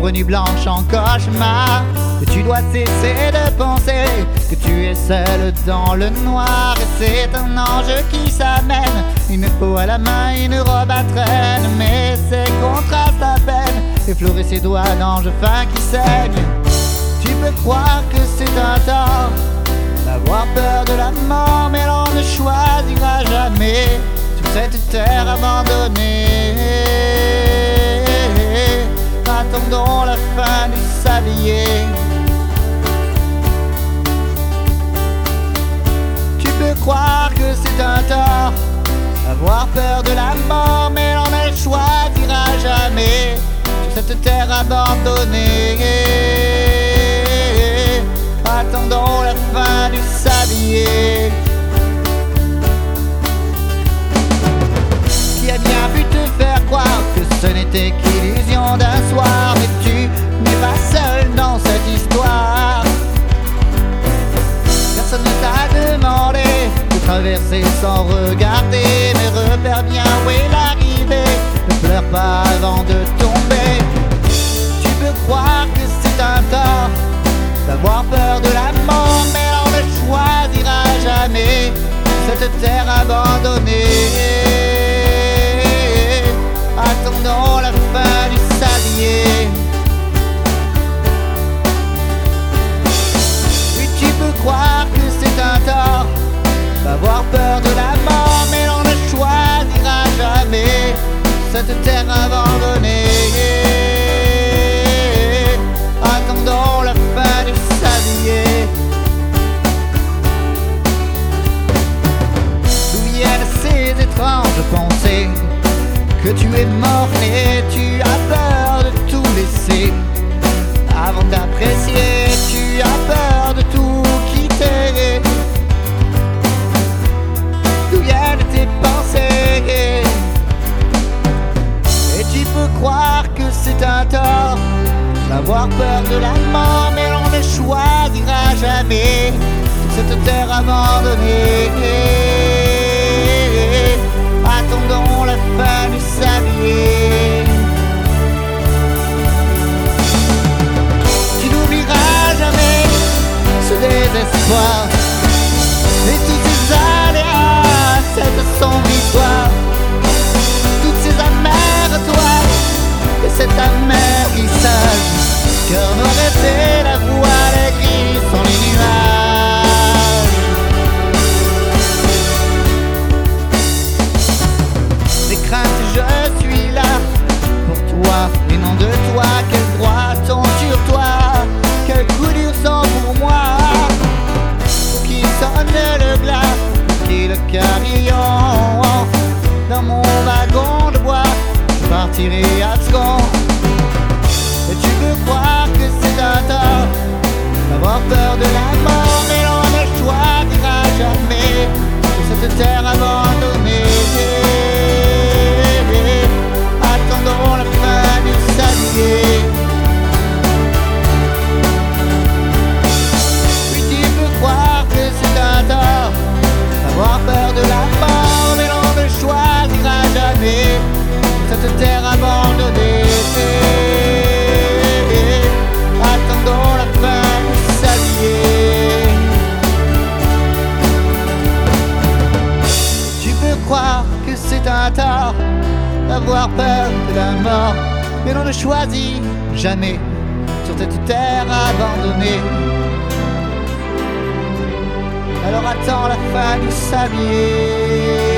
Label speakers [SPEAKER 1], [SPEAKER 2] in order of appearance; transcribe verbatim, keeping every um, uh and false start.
[SPEAKER 1] sombre nuit blanche en cauchemar. Que tu dois cesser de penser que tu es seul dans le noir. Et c'est un ange qui s'amène, une peau à la main, une robe à traîne. Mais c'est contraste à peine, effleurer ses doigts d'ange fin qui saigne. Tu peux croire que c'est un tort d'avoir peur de la mort, mais l'on ne choisira jamais sur cette terre abandonnée. Attendons la fin du sablier. Tu peux croire que c'est un tort d'avoir peur de la mort, mais l'on ne choisira jamais sur cette terre abandonnée. Attendons la fin du sablier. Qui a bien pu te faire croire que ce n'était qu'illusion d'un soir? Mais tu n'es pas seul dans cette histoire. Personne ne t'a demandé de traverser sans regarder. Mais repère bien où est l'arrivée, ne pleure pas avant de tomber. Tu peux croire que c'est un tort d'avoir peur de la mort, mais on ne choisira jamais cette terre abandonnée. Attendons la fin du sablier. Oui, tu peux croire que c'est un tort d'avoir peur de la mort, mais on ne choisira jamais cette terre abandonnée. Attendons la fin du sablier. D'où viennent ces étranges pensées que tu es mort et tu as peur de tout laisser avant d'apprécier? Tu as peur de tout quitter. D'où viennent tes pensées? Et tu peux croire que c'est un tort d'avoir peur de la mort, mais on ne choisira jamais cette terre abandonnée. Attendons la fin du sablier. Tu n'oublieras jamais ce désespoir et tous ces aléas, cette sombre histoire, toutes ces amères toiles et cet amer glissage. Cœur noir était la voile grise sans les nuages. Des craintes, je suis là pour toi et non de toi. Quels droits sont sur toi? Quels coups durs sont pour moi? Pour qui sonne le glas, pour qui le carillon? Dans mon wagon de bois, je partirai à second. Et tu peux croire que c'est un tort d'avoir peur de la mort, mais l'on ne choisira jamais cette terre abandonnée. Attendons la fin du sablier. Oui, tu peux croire que c'est un tort d'avoir peur de la mort, mais l'on ne choisira jamais cette terre abandonnée. Attendons la fin du sablier. Tu peux croire que c'est un tort d'avoir peur de la mort, mais l'on ne choisit jamais sur cette terre abandonnée. Alors attends la fin du sablier.